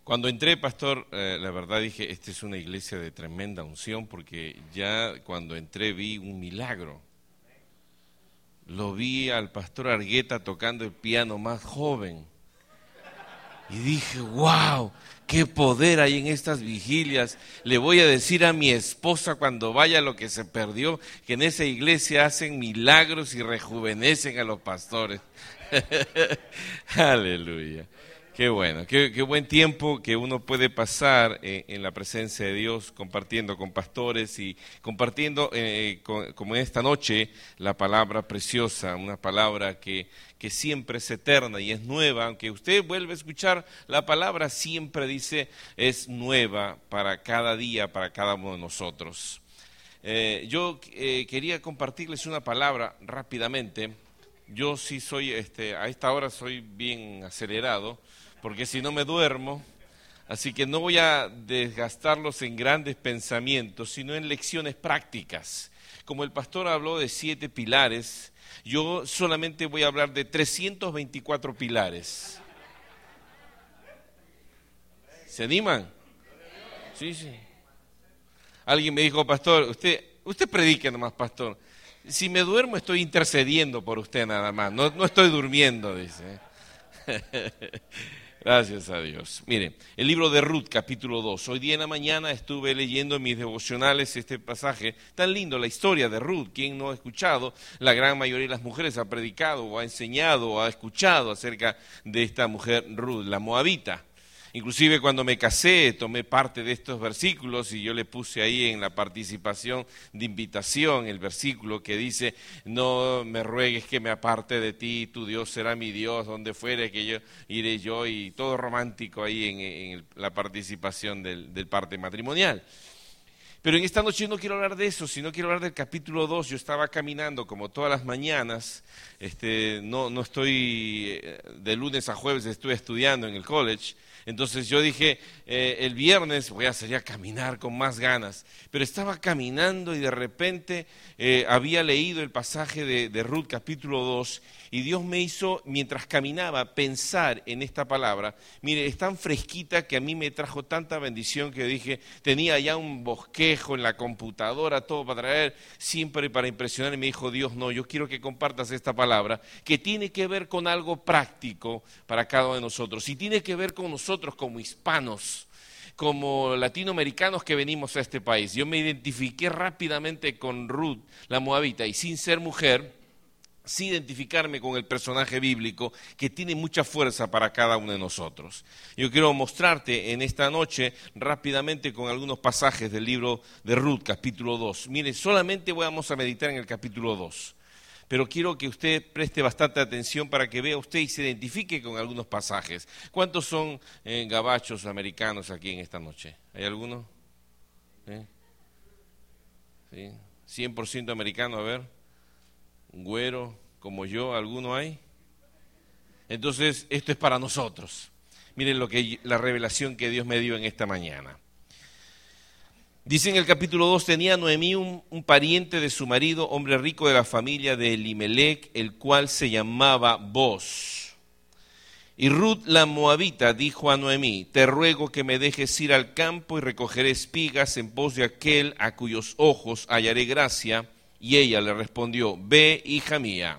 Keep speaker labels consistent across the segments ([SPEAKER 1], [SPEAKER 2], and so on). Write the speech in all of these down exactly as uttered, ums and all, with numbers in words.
[SPEAKER 1] Cuando entré, pastor, eh, la verdad dije, esta es una iglesia de tremenda unción, porque ya cuando entré vi un milagro. Lo vi al pastor Argueta tocando el piano más joven. Y dije, wow, qué poder hay en estas vigilias. Le voy a decir a mi esposa cuando vaya lo que se perdió, que en esa iglesia hacen milagros y rejuvenecen a los pastores. Aleluya. Qué bueno, qué, qué buen tiempo que uno puede pasar en, en la presencia de Dios, compartiendo con pastores y compartiendo, eh, con, como en esta noche, la palabra preciosa, una palabra que, que siempre es eterna y es nueva. Aunque usted vuelva a escuchar la palabra, siempre dice es nueva para cada día, para cada uno de nosotros. Eh, yo eh, quería compartirles una palabra rápidamente. Yo sí soy, este, a esta hora soy bien acelerado, porque si no me duermo, así que no voy a desgastarlos en grandes pensamientos, sino en lecciones prácticas. Como el pastor habló de siete pilares, yo solamente voy a hablar de trescientos veinticuatro pilares. ¿Se animan? Sí, sí. Alguien me dijo, pastor, usted, usted predique nomás, pastor. Si me duermo estoy intercediendo por usted nada más, no, no estoy durmiendo, dice. Gracias a Dios. Mire, el libro de Ruth, capítulo dos. Hoy día en la mañana estuve leyendo en mis devocionales este pasaje tan lindo, la historia de Ruth. ¿Quién no ha escuchado? La gran mayoría de las mujeres ha predicado o ha enseñado o ha escuchado acerca de esta mujer Ruth, la moabita. Inclusive cuando me casé tomé parte de estos versículos y yo le puse ahí en la participación de invitación el versículo que dice, no me ruegues que me aparte de ti, tu Dios será mi Dios, donde fuere que yo iré yo, y todo romántico ahí en, en la participación del, del parte matrimonial. Pero en esta noche no quiero hablar de eso, sino quiero hablar del capítulo dos. Yo estaba caminando como todas las mañanas, este, no, no estoy de lunes a jueves, estuve estudiando en el college. Entonces yo dije, eh, el viernes voy a salir a caminar con más ganas, pero estaba caminando y de repente eh, había leído el pasaje de, de Ruth capítulo dos y Dios me hizo, mientras caminaba, pensar en esta palabra. Mire, es tan fresquita que a mí me trajo tanta bendición que dije, tenía ya un bosquejo en la computadora, todo para traer, siempre para impresionar, y me dijo, Dios, no, yo quiero que compartas esta palabra, que tiene que ver con algo práctico para cada uno de nosotros, y tiene que ver con nosotros como hispanos, como latinoamericanos que venimos a este país. Yo me identifiqué rápidamente con Ruth, la moabita, y sin ser mujer, sí identificarme con el personaje bíblico que tiene mucha fuerza para cada uno de nosotros. Yo quiero mostrarte en esta noche rápidamente con algunos pasajes del libro de Ruth, capítulo dos. Mire, solamente vamos a meditar en el capítulo dos, pero quiero que usted preste bastante atención para que vea usted y se identifique con algunos pasajes. ¿Cuántos son eh, gabachos americanos aquí en esta noche? ¿Hay alguno? ¿Eh? ¿Sí? cien por ciento americano, a ver. Güero, como yo, ¿alguno hay? Entonces, esto es para nosotros. Miren lo que la revelación que Dios me dio en esta mañana. Dice en el capítulo dos, tenía Noemí un, un pariente de su marido, hombre rico de la familia de Elimelec, el cual se llamaba Boz. Y Ruth la moabita dijo a Noemí, te ruego que me dejes ir al campo y recogeré espigas en pos de aquel a cuyos ojos hallaré gracia. Y ella le respondió, ve, hija mía.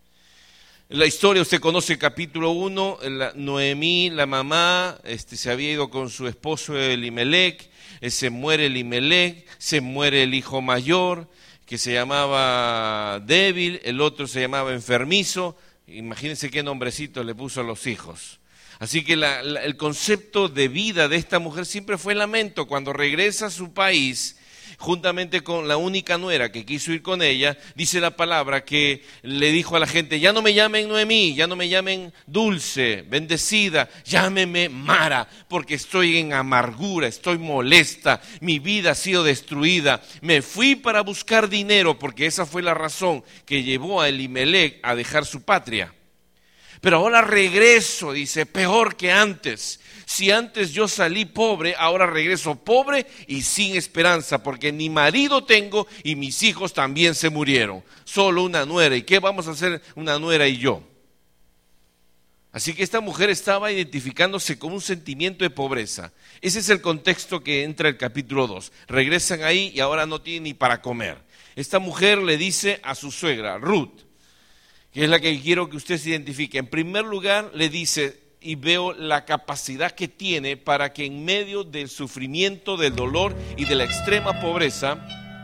[SPEAKER 1] La historia, usted conoce el capítulo uno, la, Noemí, la mamá, este, se había ido con su esposo Elimelec, eh, se muere Elimelec, se muere el hijo mayor, que se llamaba débil, el otro se llamaba enfermizo. Imagínense qué nombrecito le puso a los hijos. Así que la, la, el concepto de vida de esta mujer siempre fue lamento. Cuando regresa a su país, juntamente con la única nuera que quiso ir con ella, dice la palabra que le dijo a la gente, ya no me llamen Noemí, ya no me llamen dulce, bendecida, llámeme Mara, porque estoy en amargura, estoy molesta, mi vida ha sido destruida, me fui para buscar dinero, porque esa fue la razón que llevó a Elimelec a dejar su patria. Pero ahora regreso, dice, peor que antes. Si antes yo salí pobre, ahora regreso pobre y sin esperanza, porque ni marido tengo y mis hijos también se murieron. Solo una nuera. ¿Y qué vamos a hacer una nuera y yo? Así que esta mujer estaba identificándose con un sentimiento de pobreza. Ese es el contexto que entra el capítulo dos. Regresan ahí y ahora no tienen ni para comer. Esta mujer le dice a su suegra, Ruth, que es la que quiero que usted se identifique. En primer lugar, le dice, y veo la capacidad que tiene para que en medio del sufrimiento, del dolor y de la extrema pobreza,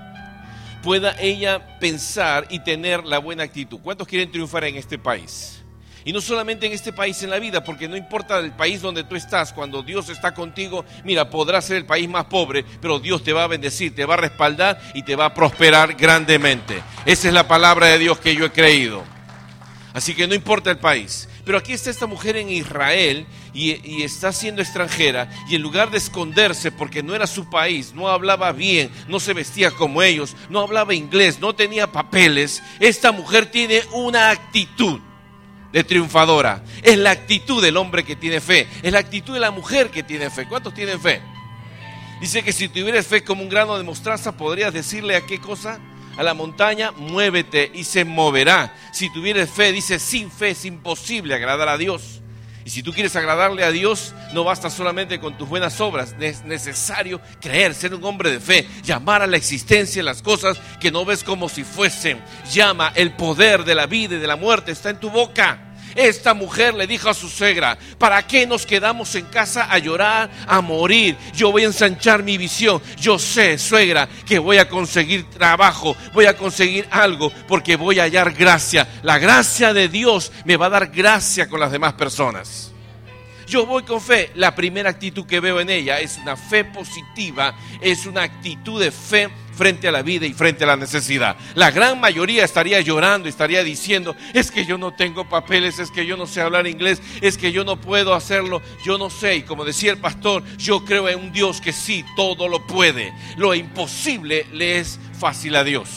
[SPEAKER 1] pueda ella pensar y tener la buena actitud. ¿Cuántos quieren triunfar en este país? Y no solamente en este país, en la vida, porque no importa el país donde tú estás, cuando Dios está contigo, mira, podrá ser el país más pobre, pero Dios te va a bendecir, te va a respaldar y te va a prosperar grandemente. Esa es la palabra de Dios que yo he creído. Así que no importa el país. Pero aquí está esta mujer en Israel y, y está siendo extranjera, y en lugar de esconderse porque no era su país, no hablaba bien, no se vestía como ellos, no hablaba inglés, no tenía papeles, esta mujer tiene una actitud de triunfadora. Es la actitud del hombre que tiene fe, es la actitud de la mujer que tiene fe. ¿Cuántos tienen fe? Dice que si tuvieras fe como un grano de mostaza, podrías decirle a qué cosa, a la montaña, muévete y se moverá. Si tuvieras fe, dice, sin fe es imposible agradar a Dios. Y si tú quieres agradarle a Dios, no basta solamente con tus buenas obras, es necesario creer, ser un hombre de fe, llamar a la existencia las cosas que no ves como si fuesen. Llama, el poder de la vida y de la muerte está en tu boca. Esta mujer le dijo a su suegra, ¿para qué nos quedamos en casa a llorar, a morir? Yo voy a ensanchar mi visión. Yo sé, suegra, que voy a conseguir trabajo, voy a conseguir algo, porque voy a hallar gracia. La gracia de Dios me va a dar gracia con las demás personas. Yo voy con fe. La primera actitud que veo en ella es una fe positiva, es una actitud de fe frente a la vida y frente a la necesidad. La gran mayoría estaría llorando, estaría diciendo, es que yo no tengo papeles, es que yo no sé hablar inglés, es que yo no puedo hacerlo, yo no sé. Y como decía el pastor, yo creo en un Dios que sí, todo lo puede. Lo imposible le es fácil a Dios.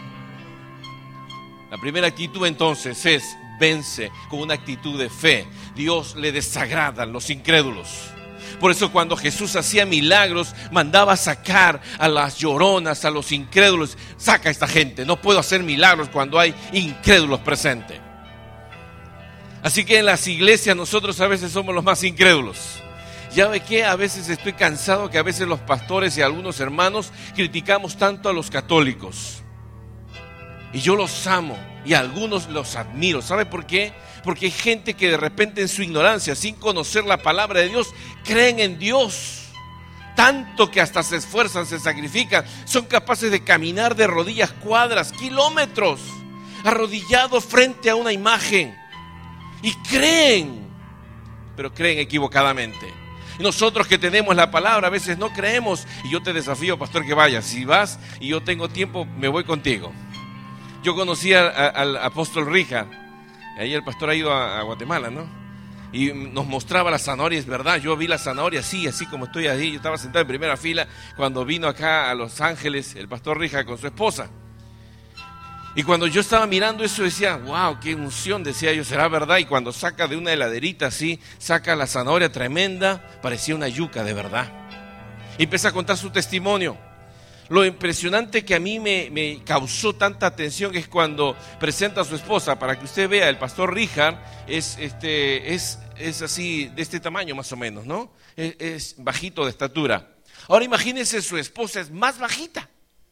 [SPEAKER 1] La primera actitud entonces es, vence con una actitud de fe. Dios le desagradan los incrédulos. Por eso cuando Jesús hacía milagros, mandaba sacar a las lloronas, a los incrédulos. Saca a esta gente, no puedo hacer milagros cuando hay incrédulos presentes. Así que en las iglesias nosotros a veces somos los más incrédulos. ¿Ya ve qué? A veces estoy cansado que a veces los pastores y algunos hermanos criticamos tanto a los católicos. Y yo los amo y a algunos los admiro. ¿Sabe por qué? Porque hay gente que de repente en su ignorancia, sin conocer la palabra de Dios, creen en Dios. Tanto que hasta se esfuerzan, se sacrifican. Son capaces de caminar de rodillas cuadras, kilómetros, arrodillados frente a una imagen. Y creen, pero creen equivocadamente. Y nosotros que tenemos la palabra a veces no creemos. Y yo te desafío, pastor, que vayas. Si vas y yo tengo tiempo, me voy contigo. Yo conocí a, a, al apóstol Rija. Ahí el pastor ha ido a, a Guatemala, ¿no? Y nos mostraba las zanahorias, ¿verdad? Yo vi las zanahorias así, así como estoy ahí. Yo estaba sentado en primera fila cuando vino acá a Los Ángeles el pastor Rija con su esposa. Y cuando yo estaba mirando eso decía, wow, qué unción, decía yo, ¿será verdad? Y cuando saca de una heladerita así, saca la zanahoria tremenda, parecía una yuca de verdad. Y empieza a contar su testimonio. Lo impresionante que a mí me, me causó tanta atención es cuando presenta a su esposa. Para que usted vea, el pastor Richard es, este, es, es así, de este tamaño más o menos, ¿no? Es, es bajito de estatura. Ahora imagínense, su esposa es más bajita.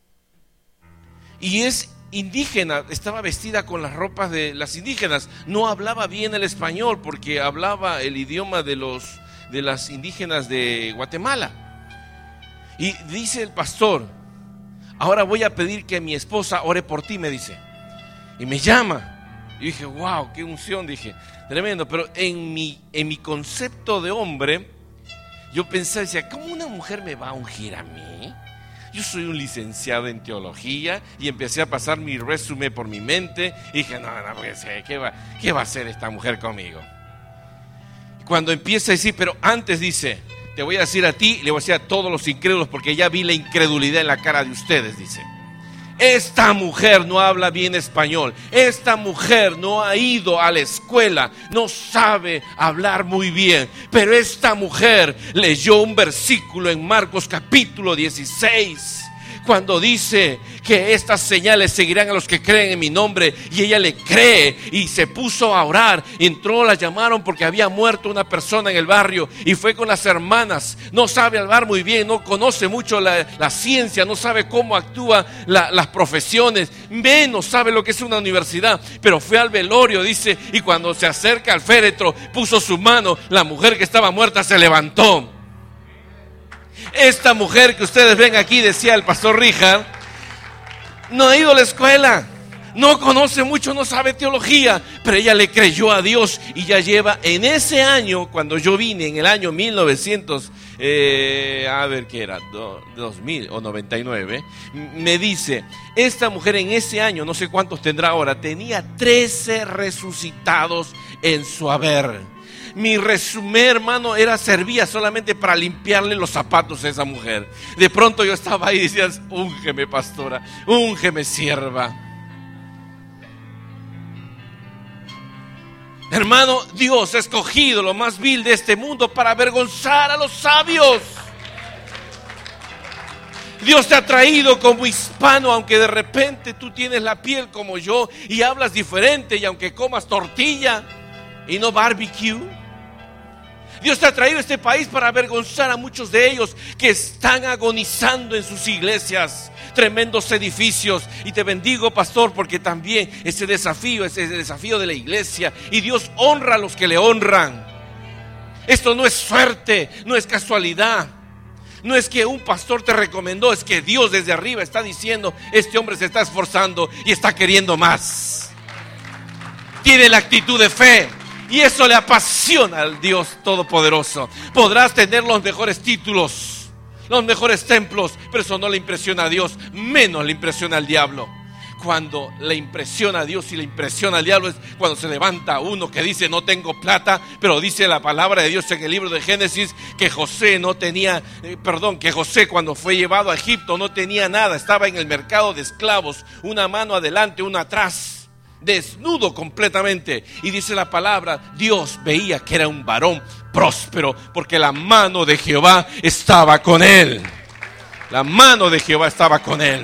[SPEAKER 1] Y es indígena, estaba vestida con las ropas de las indígenas. No hablaba bien el español porque hablaba el idioma de, los, de las indígenas de Guatemala. Y dice el pastor, ahora voy a pedir que mi esposa ore por ti, me dice. Y me llama. Y dije, wow, qué unción, dije. Tremendo. Pero en mi, en mi concepto de hombre, yo pensé, decía, ¿cómo una mujer me va a ungir a mí? Yo soy un licenciado en teología. Y empecé a pasar mi resumen por mi mente. Y dije, no, no, porque sé, ¿qué va, qué va a hacer esta mujer conmigo? Y cuando empieza a decir, pero antes dice, te voy a decir a ti, le voy a decir a todos los incrédulos, porque ya vi la incredulidad en la cara de ustedes, dice. Esta mujer no habla bien español, esta mujer no ha ido a la escuela, no sabe hablar muy bien, pero esta mujer leyó un versículo en Marcos capítulo dieciséis, Cuando dice que estas señales seguirán a los que creen en mi nombre, y ella le cree y se puso a orar. Entró, la llamaron porque había muerto una persona en el barrio y fue con las hermanas. No sabe hablar muy bien, no conoce mucho la, la ciencia, no sabe cómo actúan la, las profesiones, menos sabe lo que es una universidad. Pero fue al velorio, dice, y cuando se acerca al féretro, puso su mano, la mujer que estaba muerta se levantó. Esta mujer que ustedes ven aquí, decía el pastor Richard, no ha ido a la escuela, no conoce mucho, no sabe teología, pero ella le creyó a Dios y ya lleva en ese año, cuando yo vine en el año mil novecientos, eh, a ver qué era, do, dos mil o noventa y nueve, me dice, esta mujer en ese año, no sé cuántos tendrá ahora, tenía trece resucitados en su haber. Mi resumen, hermano, era servía solamente para limpiarle los zapatos a esa mujer. De pronto yo estaba ahí y decías, úngeme, pastora, úngeme, sierva. Hermano, Dios ha escogido lo más vil de este mundo para avergonzar a los sabios. Dios te ha traído como hispano, aunque de repente tú tienes la piel como yo y hablas diferente, y aunque comas tortilla y no barbecue. Dios te ha traído a este país para avergonzar a muchos de ellos que están agonizando en sus iglesias, tremendos edificios. Y te bendigo, pastor, porque también ese desafío, ese desafío de la iglesia, y Dios honra a los que le honran. Esto no es suerte, no es casualidad, no es que un pastor te recomendó, es que Dios desde arriba está diciendo, este hombre se está esforzando y está queriendo más. Tiene la actitud de fe. Y eso le apasiona al Dios Todopoderoso. Podrás tener los mejores títulos, los mejores templos, pero eso no le impresiona a Dios, menos le impresiona al diablo. Cuando le impresiona a Dios y le impresiona al diablo es cuando se levanta uno que dice no tengo plata, pero dice la palabra de Dios en el libro de Génesis que José no tenía, eh, perdón, que José cuando fue llevado a Egipto no tenía nada, estaba en el mercado de esclavos, una mano adelante, una atrás, desnudo completamente. Y dice la palabra, Dios veía que era un varón próspero porque la mano de Jehová estaba con él. La mano de Jehová estaba con él.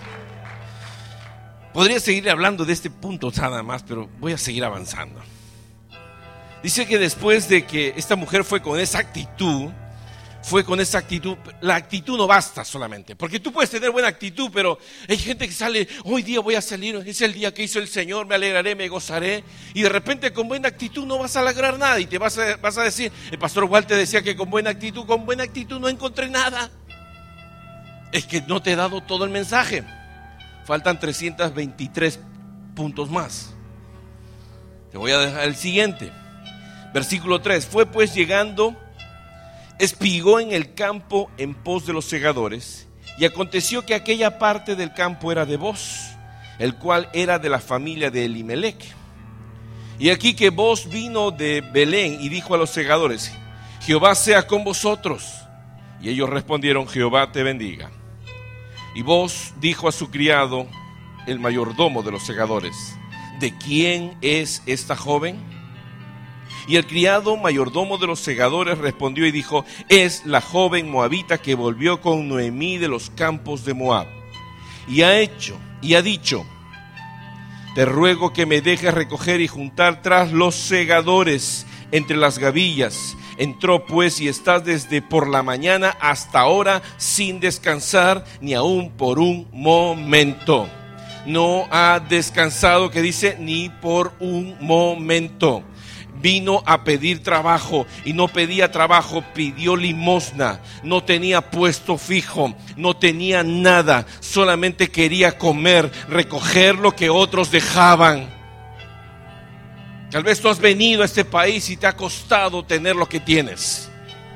[SPEAKER 1] Podría seguir hablando de este punto nada más, pero voy a seguir avanzando. Dice que después de que esta mujer fue con esa actitud, fue con esa actitud, la actitud no basta solamente, porque tú puedes tener buena actitud, pero hay gente que sale, hoy día voy a salir, es el día que hizo el Señor, me alegraré, me gozaré, y de repente con buena actitud no vas a lograr nada, y te vas a, vas a decir, el pastor Walter decía que con buena actitud, con buena actitud no encontré nada. Es que no te he dado todo el mensaje, faltan trescientos veintitrés puntos más. Te voy a dejar el siguiente, versículo tres, fue pues llegando, espigó en el campo en pos de los segadores, y aconteció que aquella parte del campo era de Boz, el cual era de la familia de Elimelech. Y aquí que Boz vino de Belén y dijo a los segadores, Jehová sea con vosotros. Y ellos respondieron, Jehová te bendiga. Y Boz dijo a su criado, el mayordomo de los segadores, ¿de quién es esta joven? Y el criado mayordomo de los segadores respondió y dijo, es la joven moabita que volvió con Noemí de los campos de Moab. Y ha hecho, y ha dicho, te ruego que me dejes recoger y juntar tras los segadores entre las gavillas. Entró pues y estás desde por la mañana hasta ahora sin descansar ni aun por un momento. No ha descansado, que dice, ni por un momento. Vino a pedir trabajo y no pedía trabajo, pidió limosna. No tenía puesto fijo, no tenía nada, solamente quería comer, recoger lo que otros dejaban. Tal vez tú has venido a este país y te ha costado tener lo que tienes.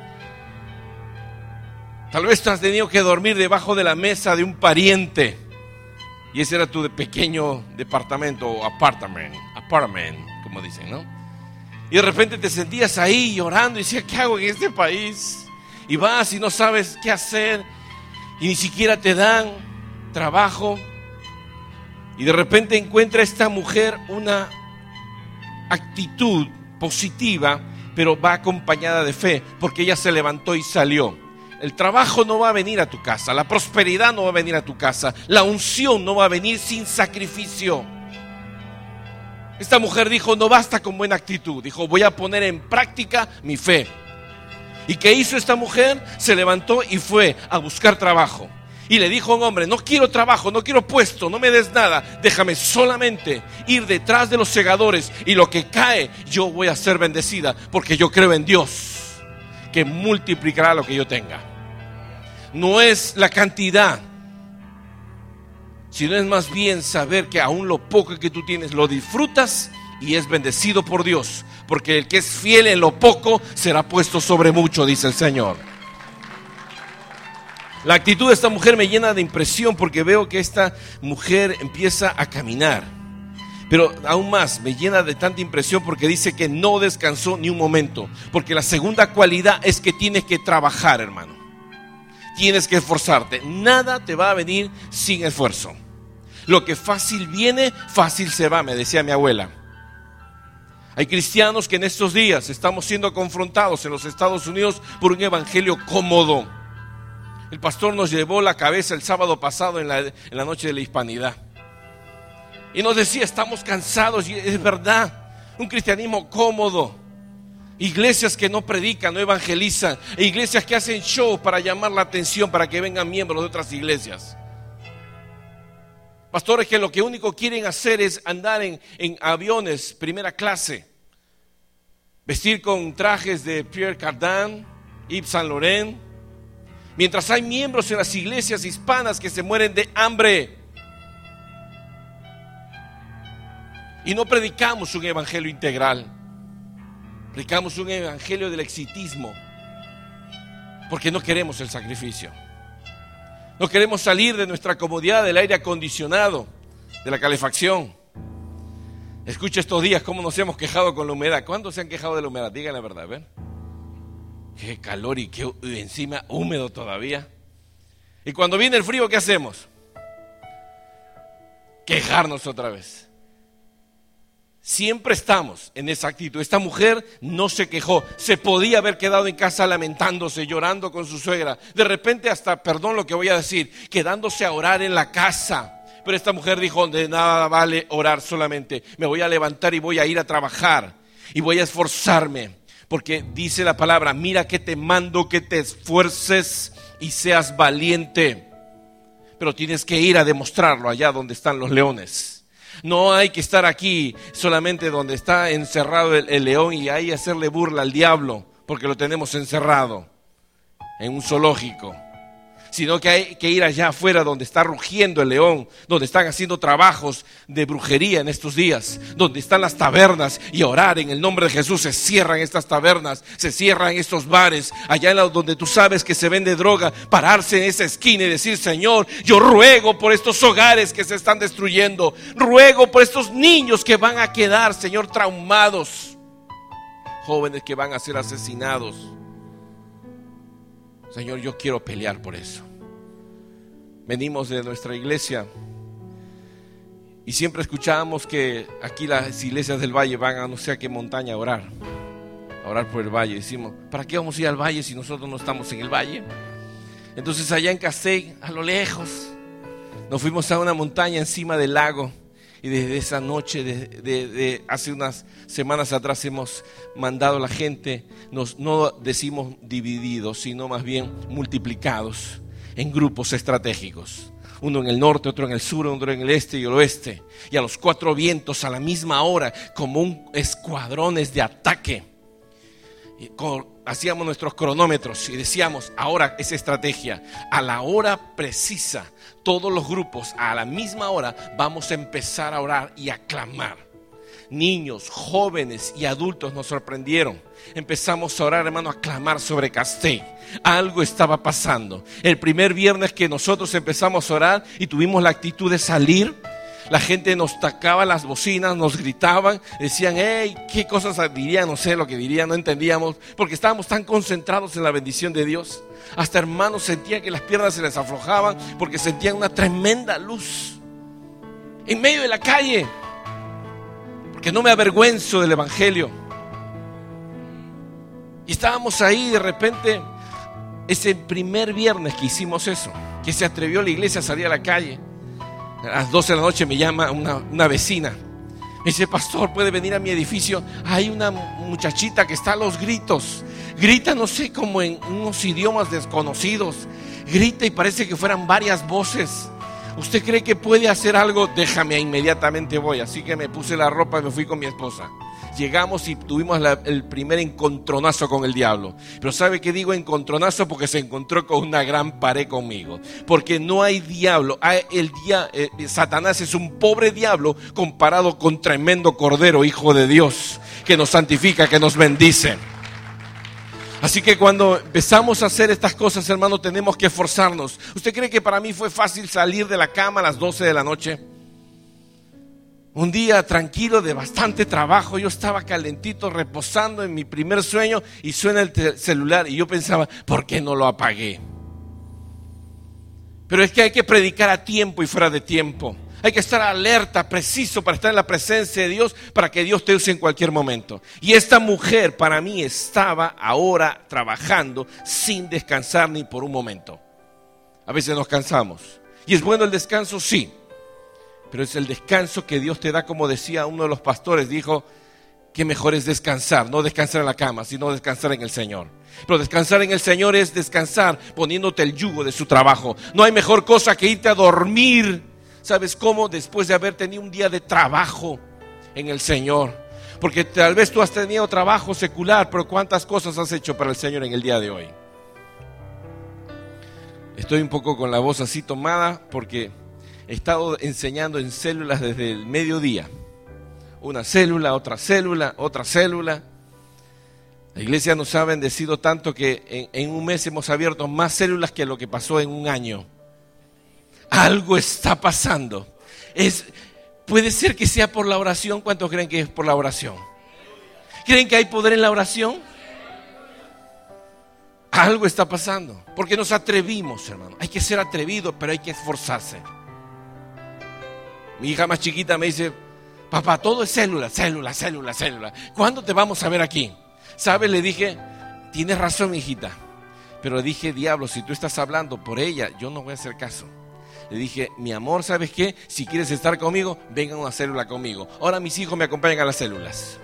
[SPEAKER 1] Tal vez tú has tenido que dormir debajo de la mesa de un pariente y ese era tu pequeño departamento o apartment, apartment, como dicen, ¿no? Y de repente te sentías ahí llorando y decías, ¿qué hago en este país? Y vas y no sabes qué hacer y ni siquiera te dan trabajo. Y de repente encuentra esta mujer una actitud positiva, pero va acompañada de fe, porque ella se levantó y salió. El trabajo no va a venir a tu casa, la prosperidad no va a venir a tu casa, la unción no va a venir sin sacrificio. Esta mujer dijo, no basta con buena actitud. Dijo, voy a poner en práctica mi fe. ¿Y qué hizo esta mujer? Se levantó y fue a buscar trabajo. Y le dijo a un hombre, no quiero trabajo, no quiero puesto, no me des nada, déjame solamente ir detrás de los segadores y lo que cae yo voy a ser bendecida, porque yo creo en Dios que multiplicará lo que yo tenga. No es la cantidad, sino es más bien saber que aún lo poco que tú tienes lo disfrutas y es bendecido por Dios, porque el que es fiel en lo poco será puesto sobre mucho, dice el Señor. La actitud de esta mujer me llena de impresión, porque veo que esta mujer empieza a caminar. Pero aún más me llena de tanta impresión porque dice que no descansó ni un momento. Porque la segunda cualidad es que tienes que trabajar, hermano. Tienes que esforzarte. Nada te va a venir sin esfuerzo. Lo que fácil viene, fácil se va, me decía mi abuela. Hay cristianos que en estos días estamos siendo confrontados en los Estados Unidos por un evangelio cómodo. El pastor nos llevó la cabeza el sábado pasado en la, en la noche de la hispanidad. Y nos decía, estamos cansados, y es verdad, un cristianismo cómodo. Iglesias que no predican, no evangelizan, e iglesias que hacen show para llamar la atención, para que vengan miembros de otras iglesias. Pastores que lo que único quieren hacer es andar en, en aviones, primera clase, vestir con trajes de Pierre Cardin, Yves Saint Laurent, mientras hay miembros en las iglesias hispanas que se mueren de hambre. Y no predicamos un evangelio integral, predicamos un evangelio del exitismo, porque no queremos el sacrificio. No queremos salir de nuestra comodidad, del aire acondicionado, de la calefacción. Escucha estos días cómo nos hemos quejado con la humedad. ¿Cuántos se han quejado de la humedad? Digan la verdad, ¿ven? Qué calor y qué encima húmedo todavía. Y cuando viene el frío, ¿qué hacemos? Quejarnos otra vez. Siempre estamos en esa actitud. Esta mujer no se quejó. Se podía haber quedado en casa lamentándose, llorando con su suegra. De repente hasta, perdón lo que voy a decir, quedándose a orar en la casa. Pero esta mujer dijo, de nada vale orar solamente. Me voy a levantar y voy a ir a trabajar. Y voy a esforzarme. Porque dice la palabra, mira que te mando que te esfuerces y seas valiente. Pero tienes que ir a demostrarlo allá donde están los leones. No hay que estar aquí solamente donde está encerrado el, el león y ahí hacerle burla al diablo, porque lo tenemos encerrado en un zoológico. Sino que hay que ir allá afuera donde está rugiendo el león, donde están haciendo trabajos de brujería en estos días, donde están las tabernas, y orar en el nombre de Jesús. Se cierran estas tabernas, se cierran estos bares, allá en la, donde tú sabes que se vende droga, pararse en esa esquina y decir, Señor, yo ruego por estos hogares que se están destruyendo, ruego por estos niños que van a quedar, Señor, traumados, jóvenes que van a ser asesinados. Señor, yo quiero pelear por eso. Venimos de nuestra iglesia y siempre escuchábamos que aquí las iglesias del valle van a no sé a qué montaña a orar, a orar por el valle. Decimos, ¿para qué vamos a ir al valle si nosotros no estamos en el valle? Entonces allá en Castell, a lo lejos, nos fuimos a una montaña encima del lago. Y desde esa noche, de, de, de hace unas semanas atrás, hemos mandado a la gente, nos, no decimos divididos, sino más bien multiplicados en grupos estratégicos. Uno en el norte, otro en el sur, otro en el este y el oeste. Y a los cuatro vientos a la misma hora, como un escuadrones de ataque. Y con, hacíamos nuestros cronómetros y decíamos, ahora es estrategia, a la hora precisa, todos los grupos a la misma hora vamos a empezar a orar y a clamar. Niños, jóvenes y adultos nos sorprendieron. Empezamos a orar, hermano, a clamar sobre Castell. Algo estaba pasando. El primer viernes que nosotros empezamos a orar y tuvimos la actitud de salir, la gente nos tocaba las bocinas, nos gritaban, decían, hey, qué cosas dirían, no sé lo que dirían, no entendíamos, porque estábamos tan concentrados en la bendición de Dios. Hasta hermanos sentían que las piernas se les aflojaban porque sentían una tremenda luz en medio de la calle. Porque no me avergüenzo del evangelio. Y estábamos ahí, de repente ese primer viernes que hicimos eso, que se atrevió la iglesia a salir a la calle, a las doce de la noche me llama una, una vecina. Me dice: pastor, ¿puede venir a mi edificio? Hay una muchachita que está a los gritos. Grita, no sé, como en unos idiomas desconocidos. Grita y parece que fueran varias voces. ¿Usted cree que puede hacer algo? Déjame, inmediatamente voy. Así que me puse la ropa y me fui con mi esposa. Llegamos y tuvimos la, el primer encontronazo con el diablo. Pero ¿sabe qué digo encontronazo? Porque se encontró con una gran pared conmigo. Porque no hay diablo. Hay el dia, eh, Satanás es un pobre diablo comparado con tremendo cordero, hijo de Dios, que nos santifica, que nos bendice. Así que cuando empezamos a hacer estas cosas, hermano, tenemos que esforzarnos. ¿Usted cree que para mí fue fácil salir de la cama a las doce de la noche? Un día tranquilo de bastante trabajo, yo estaba calentito, reposando en mi primer sueño y suena el te- celular y yo pensaba, ¿por qué no lo apagué? Pero es que hay que predicar a tiempo y fuera de tiempo. Hay que estar alerta, preciso para estar en la presencia de Dios, para que Dios te use en cualquier momento. Y esta mujer para mí estaba ahora trabajando sin descansar ni por un momento. A veces nos cansamos. ¿Y es bueno el descanso? Sí. Pero es el descanso que Dios te da, como decía uno de los pastores, dijo que mejor es descansar, no descansar en la cama, sino descansar en el Señor. Pero descansar en el Señor es descansar poniéndote el yugo de su trabajo. No hay mejor cosa que irte a dormir, ¿sabes cómo? Después de haber tenido un día de trabajo en el Señor. Porque tal vez tú has tenido trabajo secular, pero ¿cuántas cosas has hecho para el Señor en el día de hoy? Estoy un poco con la voz así tomada porque he estado enseñando en células desde el mediodía. Una célula, otra célula, otra célula. La iglesia nos ha bendecido tanto que en, en un mes hemos abierto más células que lo que pasó en un año. Algo está pasando. Es, puede ser que sea por la oración. ¿Cuántos creen que es por la oración? ¿Creen que hay poder en la oración? Algo está pasando. Porque nos atrevimos, hermano. Hay que ser atrevido, pero hay que esforzarse. Mi hija más chiquita me dice: papá, todo es célula, célula, célula, célula. ¿Cuándo te vamos a ver aquí? ¿Sabes? Le dije: tienes razón, mi hijita. Pero le dije: diablo, si tú estás hablando por ella, yo no voy a hacer caso. Le dije: mi amor, ¿sabes qué? Si quieres estar conmigo, venga a una célula conmigo. Ahora mis hijos me acompañan a las células.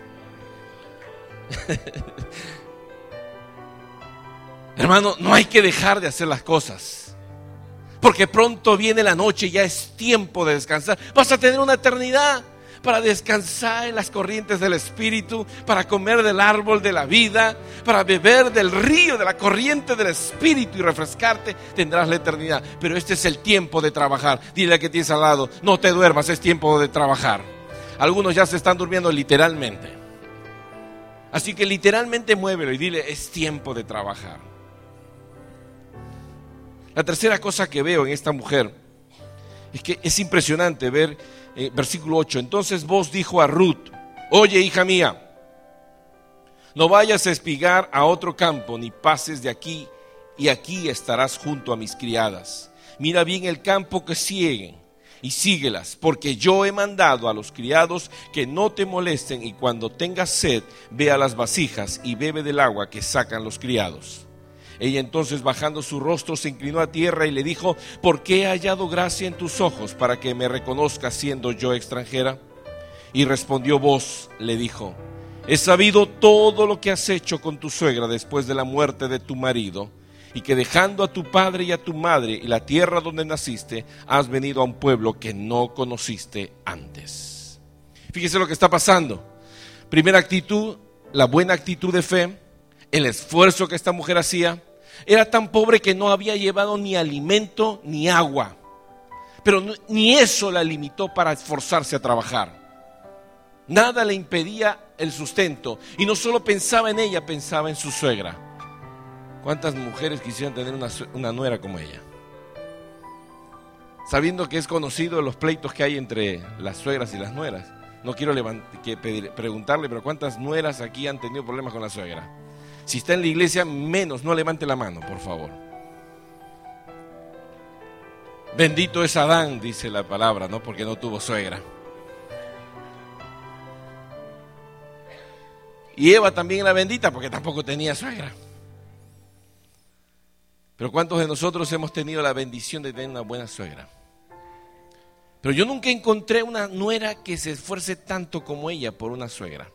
[SPEAKER 1] Hermano, no hay que dejar de hacer las cosas. Porque pronto viene la noche y ya es tiempo de descansar. Vas a tener una eternidad para descansar en las corrientes del Espíritu, para comer del árbol de la vida, para beber del río de la corriente del Espíritu y refrescarte. Tendrás la eternidad. Pero este es el tiempo de trabajar. Dile a que tienes al lado: no te duermas, es tiempo de trabajar. Algunos ya se están durmiendo literalmente. Así que literalmente muévelo y dile: es tiempo de trabajar. La tercera cosa que veo en esta mujer es que es impresionante ver eh, versículo ocho. Entonces Booz dijo a Ruth: oye, hija mía, no vayas a espigar a otro campo, ni pases de aquí, y aquí estarás junto a mis criadas. Mira bien el campo que siguen y síguelas, porque yo he mandado a los criados que no te molesten, y cuando tengas sed, ve a las vasijas y bebe del agua que sacan los criados. Ella entonces, bajando su rostro, se inclinó a tierra y le dijo: ¿por qué he hallado gracia en tus ojos para que me reconozcas siendo yo extranjera? Y respondió Booz, le dijo: he sabido todo lo que has hecho con tu suegra después de la muerte de tu marido, y que dejando a tu padre y a tu madre y la tierra donde naciste, has venido a un pueblo que no conociste antes. Fíjese lo que está pasando. Primera actitud, la buena actitud de fe, el esfuerzo que esta mujer hacía. Era tan pobre que no había llevado ni alimento ni agua, pero no, ni eso la limitó para esforzarse a trabajar. Nada le impedía el sustento, y no solo pensaba en ella, pensaba en su suegra. ¿Cuántas mujeres quisieran tener una, una nuera como ella? Sabiendo que es conocido los pleitos que hay entre las suegras y las nueras. No quiero levant- que pedir, preguntarle, pero ¿cuántas nueras aquí han tenido problemas con la suegra? Si está en la iglesia, menos, no levante la mano, por favor. Bendito es Adán, dice la palabra, ¿no? Porque no tuvo suegra. Y Eva también era bendita porque tampoco tenía suegra. Pero ¿cuántos de nosotros hemos tenido la bendición de tener una buena suegra? Pero yo nunca encontré una nuera que se esfuerce tanto como ella por una suegra.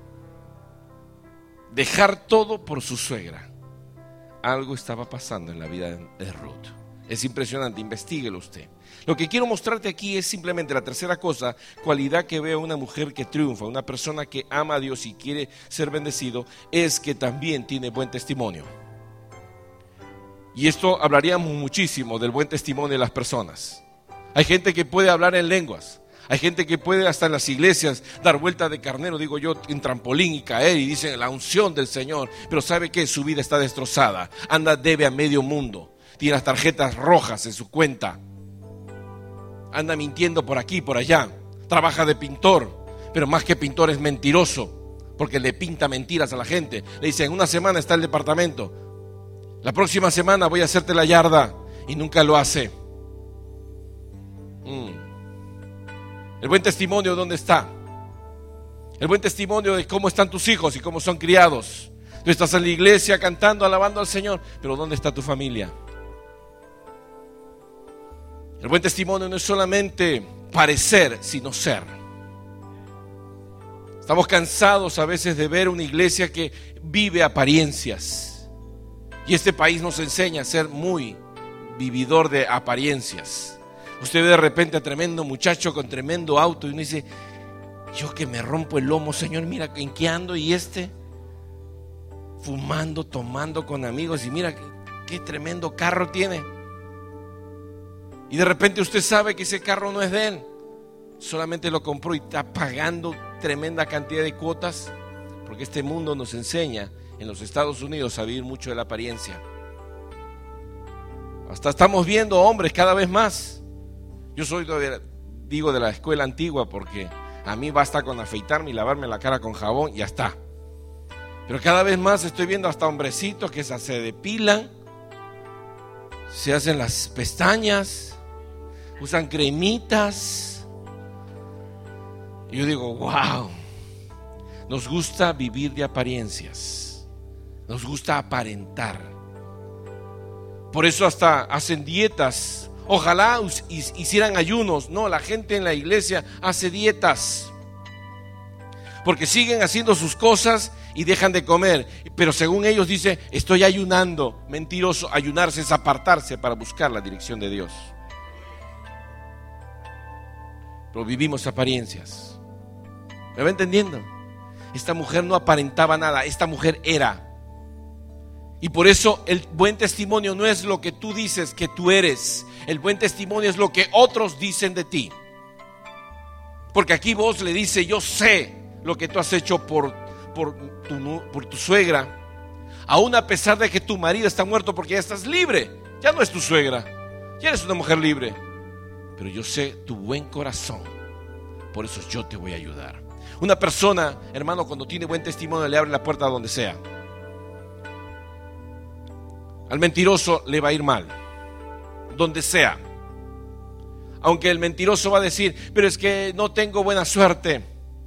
[SPEAKER 1] Dejar todo por su suegra. Algo estaba pasando en la vida de Ruth. Es impresionante, investíguelo usted. Lo que quiero mostrarte aquí es simplemente la tercera cosa, cualidad que veo en una mujer que triunfa, una persona que ama a Dios y quiere ser bendecido, es que también tiene buen testimonio. Y esto hablaríamos muchísimo del buen testimonio de las personas. Hay gente que puede hablar en lenguas. Hay gente que puede hasta en las iglesias dar vuelta de carnero, digo yo, en trampolín y caer y dicen la unción del Señor. Pero ¿sabe qué? Su vida está destrozada. Anda, debe a medio mundo. Tiene las tarjetas rojas en su cuenta. Anda mintiendo por aquí, por allá. Trabaja de pintor, pero más que pintor es mentiroso, porque le pinta mentiras a la gente. Le dice, en una semana está el departamento. La próxima semana voy a hacerte la yarda. Y nunca lo hace. Mm. El buen testimonio, ¿dónde está? El buen testimonio de cómo están tus hijos y cómo son criados. Tú estás en la iglesia cantando, alabando al Señor, pero ¿dónde está tu familia? El buen testimonio no es solamente parecer, sino ser. Estamos cansados a veces de ver una iglesia que vive apariencias. Y este país nos enseña a ser muy vividor de apariencias. Usted ve de repente a tremendo muchacho con tremendo auto y uno dice, yo que me rompo el lomo, Señor, mira en qué ando, y este fumando, tomando con amigos, y mira qué, qué tremendo carro tiene. Y de repente usted sabe que ese carro no es de él, solamente lo compró y está pagando tremenda cantidad de cuotas, porque este mundo nos enseña en los Estados Unidos a vivir mucho de la apariencia. Hasta estamos viendo hombres cada vez más. Yo soy, de, digo, de la escuela antigua, porque a mí basta con afeitarme y lavarme la cara con jabón y ya está. Pero cada vez más estoy viendo hasta hombrecitos que se depilan, se hacen las pestañas, usan cremitas. Y yo digo, wow, nos gusta vivir de apariencias, nos gusta aparentar. Por eso hasta hacen dietas. Ojalá hicieran ayunos. No, la gente en la iglesia hace dietas, porque siguen haciendo sus cosas y dejan de comer. Pero según ellos dice, estoy ayunando. Mentiroso. Ayunarse es apartarse para buscar la dirección de Dios. Pero vivimos apariencias. ¿Me va entendiendo? Esta mujer no aparentaba nada. Esta mujer era. Y por eso el buen testimonio no es lo que tú dices que tú eres. El buen testimonio es lo que otros dicen de ti. Porque aquí vos le dices, yo sé lo que tú has hecho por, por, tu, por tu suegra. Aún a pesar de que tu marido está muerto, porque ya estás libre. Ya no es tu suegra, ya eres una mujer libre. Pero yo sé tu buen corazón. Por eso yo te voy a ayudar. Una persona, hermano, cuando tiene buen testimonio, le abre la puerta a donde sea. Al mentiroso le va a ir mal, donde sea. Aunque el mentiroso va a decir, pero es que no tengo buena suerte.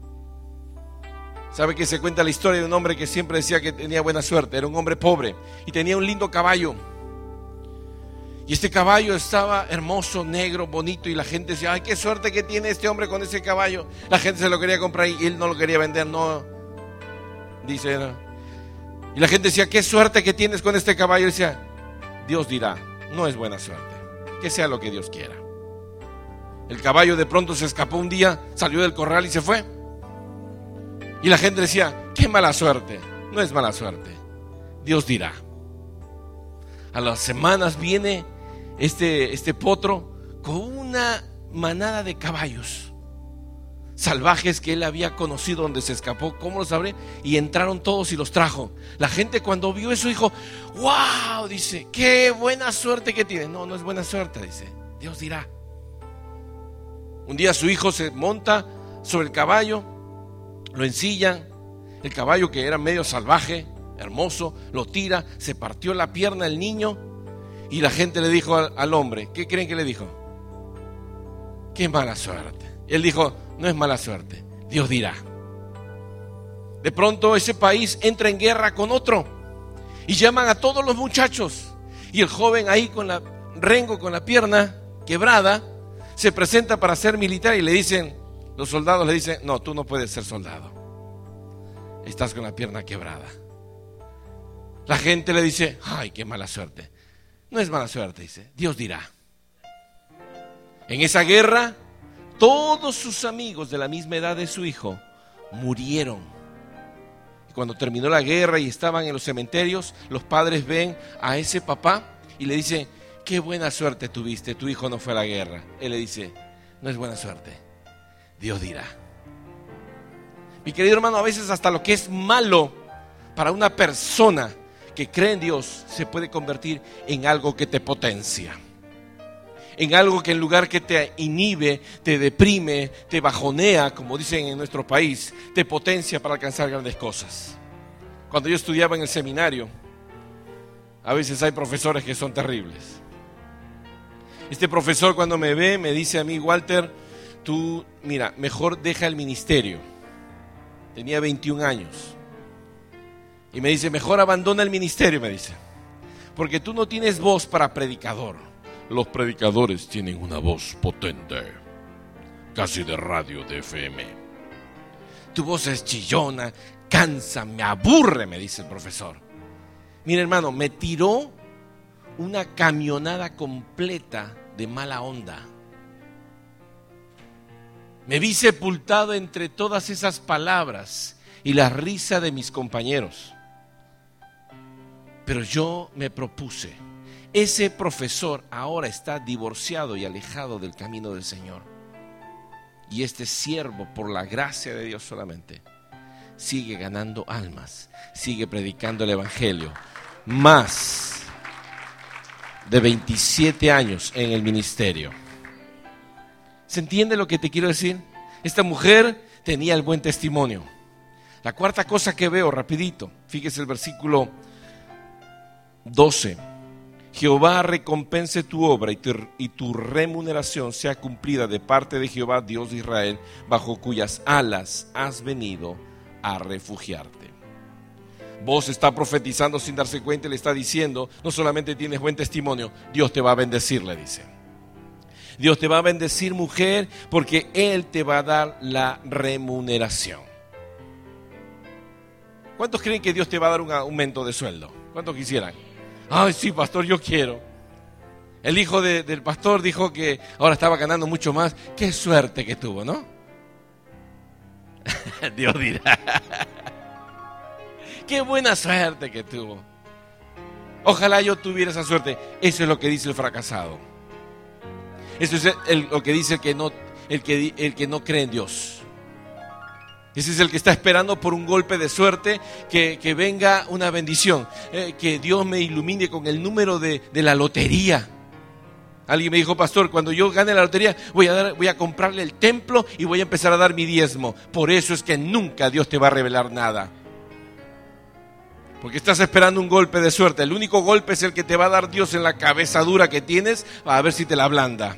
[SPEAKER 1] ¿Sabe que se cuenta la historia de un hombre que siempre decía que tenía buena suerte? Era un hombre pobre y tenía un lindo caballo. Y este caballo estaba hermoso, negro, bonito, y la gente decía, ay, qué suerte que tiene este hombre con ese caballo. La gente se lo quería comprar y él no lo quería vender, no. Dice, no. Y la gente decía, qué suerte que tienes con este caballo. Y decía, Dios dirá, no es buena suerte, que sea lo que Dios quiera. El caballo de pronto se escapó un día, salió del corral y se fue. Y la gente decía, qué mala suerte. No es mala suerte, Dios dirá. A las semanas viene este, este potro con una manada de caballos salvajes que él había conocido donde se escapó. ¿Cómo lo sabré? Y entraron todos y los trajo. La gente cuando vio eso dijo, wow, dice, qué buena suerte que tiene. No, no es buena suerte, dice, Dios dirá. Un día su hijo se monta sobre el caballo, lo ensillan. El caballo, que era medio salvaje, hermoso, lo tira, se partió la pierna el niño. Y la gente le dijo al, al hombre, ¿qué creen que le dijo? Qué mala suerte. Él dijo, no es mala suerte, Dios dirá. De pronto ese país entra en guerra con otro y llaman a todos los muchachos Y el joven ahí con la rengo, con la pierna quebrada, se presenta para ser militar y le dicen, los soldados le dicen, no, tú no puedes ser soldado, estás con la pierna quebrada. La gente le dice, ay, qué mala suerte. No es mala suerte, dice, Dios dirá. En esa guerra, todos sus amigos de la misma edad de su hijo murieron. Y cuando terminó la guerra y estaban en los cementerios, los padres ven a ese papá y le dicen, qué buena suerte tuviste, tu hijo no fue a la guerra. Él le dice, no es buena suerte, Dios dirá. Mi querido hermano, a veces hasta lo que es malo para una persona que cree en Dios se puede convertir en algo que te potencia, en algo que en lugar que te inhibe, te deprime, te bajonea, como dicen en nuestro país, te potencia para alcanzar grandes cosas. Cuando yo estudiaba en el seminario, a veces hay profesores que son terribles. Este profesor cuando me ve me dice a mí, Walter, tú, mira, mejor deja el ministerio. Tenía veintiún años. Y me dice, mejor abandona el ministerio, me dice, porque tú no tienes voz para predicador. Los predicadores tienen una voz potente, casi de radio, de F M. Tu voz es chillona, cansa, me aburre, me dice el profesor. Mira, hermano, me tiró una camionada completa de mala onda. Me vi sepultado entre todas esas palabras y la risa de mis compañeros. Pero yo me propuse, ese profesor ahora está divorciado y alejado del camino del Señor. Y este siervo, por la gracia de Dios solamente, sigue ganando almas, sigue predicando el evangelio. Más de veintisiete años en el ministerio. ¿Se entiende lo que te quiero decir? Esta mujer tenía el buen testimonio. La cuarta cosa que veo, rapidito, fíjese el versículo doce. Jehová recompense tu obra y tu, y tu remuneración sea cumplida de parte de Jehová, Dios de Israel, bajo cuyas alas has venido a refugiarte. Vos está profetizando sin darse cuenta y le está diciendo, no solamente tienes buen testimonio, Dios te va a bendecir, le dice. Dios te va a bendecir, mujer, porque Él te va a dar la remuneración. ¿Cuántos creen que Dios te va a dar un aumento de sueldo? ¿Cuántos quisieran? Ay, sí, pastor, yo quiero. El hijo de, del pastor dijo que ahora estaba ganando mucho más. Qué suerte que tuvo, ¿no? Dios dirá. Qué buena suerte que tuvo. Ojalá yo tuviera esa suerte. Eso es lo que dice el fracasado. Eso es el, lo que dice el que, no, el, que, el que no cree en Dios. Ese es el que está esperando por un golpe de suerte, que, que venga una bendición, eh, que Dios me ilumine con el número de, de la lotería. Alguien me dijo, pastor, cuando yo gane la lotería voy a, dar, voy a comprarle el templo y voy a empezar a dar mi diezmo. Por eso es que nunca Dios te va a revelar nada. Porque estás esperando un golpe de suerte. El único golpe es el que te va a dar Dios en la cabeza dura que tienes, a ver si te la ablanda.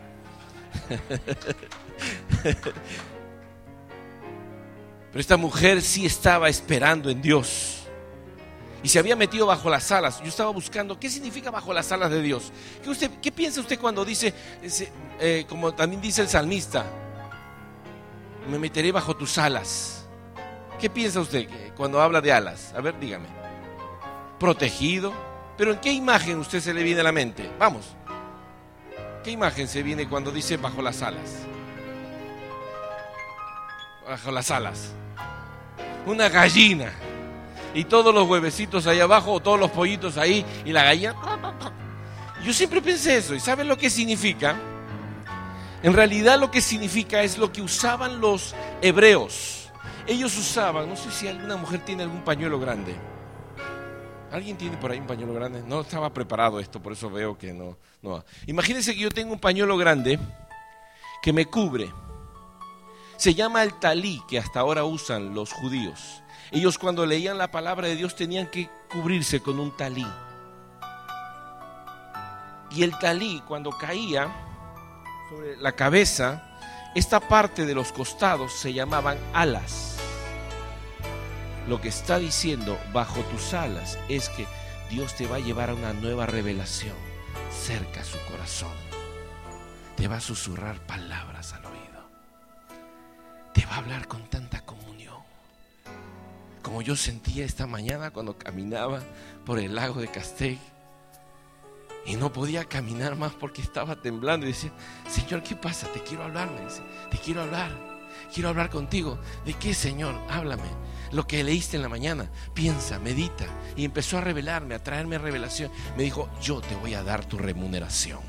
[SPEAKER 1] Pero esta mujer sí estaba esperando en Dios y se había metido bajo las alas. Yo estaba buscando qué significa bajo las alas de Dios. ¿Qué, usted, qué piensa usted cuando dice, eh, como también dice el salmista, me meteré bajo tus alas? ¿Qué piensa usted cuando habla de alas? A ver, dígame. Protegido. ¿Pero en qué imagen usted se le viene a la mente? Vamos. ¿Qué imagen se viene cuando dice bajo las alas? Bajo las alas. Una gallina. Y todos los huevecitos ahí abajo, o todos los pollitos ahí, y la gallina. Yo siempre pensé eso. ¿Y saben lo que significa? En realidad lo que significa es lo que usaban los hebreos. Ellos usaban, no sé si alguna mujer tiene algún pañuelo grande. ¿Alguien tiene por ahí un pañuelo grande? No estaba preparado esto, por eso veo que no, no. Imagínense que yo tengo un pañuelo grande que me cubre. Se llama el talí, que hasta ahora usan los judíos. Ellos cuando leían la palabra de Dios tenían que cubrirse con un talí. Y el talí, cuando caía sobre la cabeza, esta parte de los costados se llamaban alas. Lo que está diciendo bajo tus alas es que Dios te va a llevar a una nueva revelación cerca a su corazón. Te va a susurrar palabras al oído. Te va a hablar con tanta comunión, como yo sentía esta mañana cuando caminaba por el lago de Castell y no podía caminar más porque estaba temblando y decía: Señor, ¿qué pasa? Te quiero hablar, me dice, te quiero hablar, quiero hablar contigo. ¿De qué, Señor? Háblame. Lo que leíste en la mañana, piensa, medita. Y empezó a revelarme, a traerme revelación. Me dijo: yo te voy a dar tu remuneración.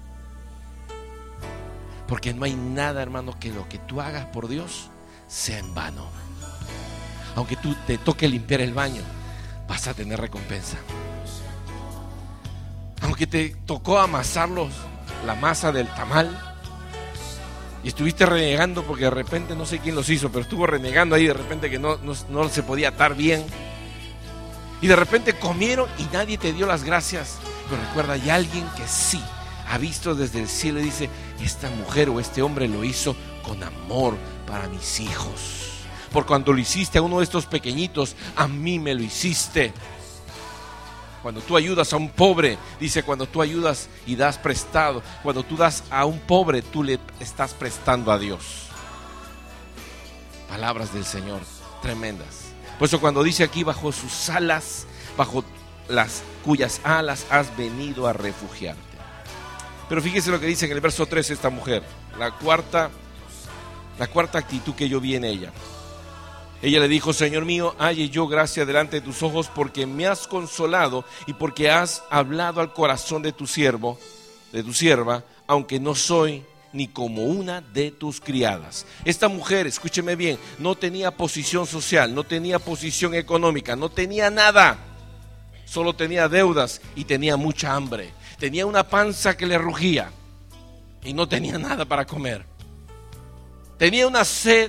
[SPEAKER 1] Porque no hay nada, hermano, que lo que tú hagas por Dios sea en vano. Aunque tú te toque limpiar el baño, vas a tener recompensa. Aunque te tocó amasar los, la masa del tamal y estuviste renegando porque de repente, no sé quién los hizo, pero estuvo renegando ahí de repente que no, no, no se podía atar bien, y de repente comieron y nadie te dio las gracias. Pero recuerda, hay alguien que sí ha visto desde el cielo y dice: esta mujer o este hombre lo hizo con amor para mis hijos. Por cuando lo hiciste a uno de estos pequeñitos, a mí me lo hiciste. Cuando tú ayudas a un pobre, dice, cuando tú ayudas y das prestado, cuando tú das a un pobre, tú le estás prestando a Dios. Palabras del Señor, tremendas. Por eso cuando dice aquí: bajo sus alas, bajo las cuyas alas has venido a refugiarte. Pero fíjese lo que dice en el verso tres esta mujer, la cuarta, la cuarta actitud que yo vi en ella. Ella le dijo: Señor mío, halle yo gracia delante de tus ojos, porque me has consolado y porque has hablado al corazón de tu siervo, de tu sierva, aunque no soy ni como una de tus criadas. Esta mujer, escúcheme bien, no tenía posición social, no tenía posición económica, no tenía nada. Solo tenía deudas y tenía mucha hambre. Tenía una panza que le rugía y no tenía nada para comer. Tenía una sed,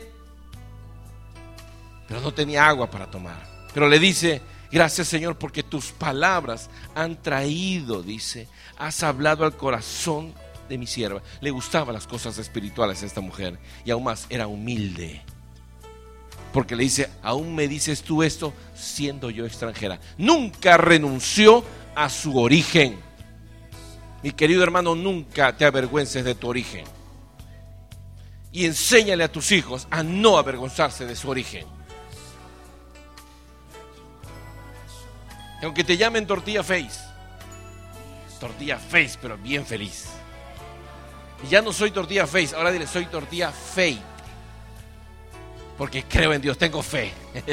[SPEAKER 1] pero no tenía agua para tomar. Pero le dice: gracias, Señor, porque tus palabras han traído, dice, has hablado al corazón de mi sierva. Le gustaban las cosas espirituales a esta mujer, y aún más, era humilde. Porque le dice: aún me dices tú esto siendo yo extranjera. Nunca renunció a su origen. Mi querido hermano, nunca te avergüences de tu origen. Y enséñale a tus hijos a no avergonzarse de su origen. Aunque te llamen tortilla face, tortilla face, pero bien feliz. Y ya no soy tortilla face, ahora dile: soy tortilla faith, porque creo en Dios, tengo fe.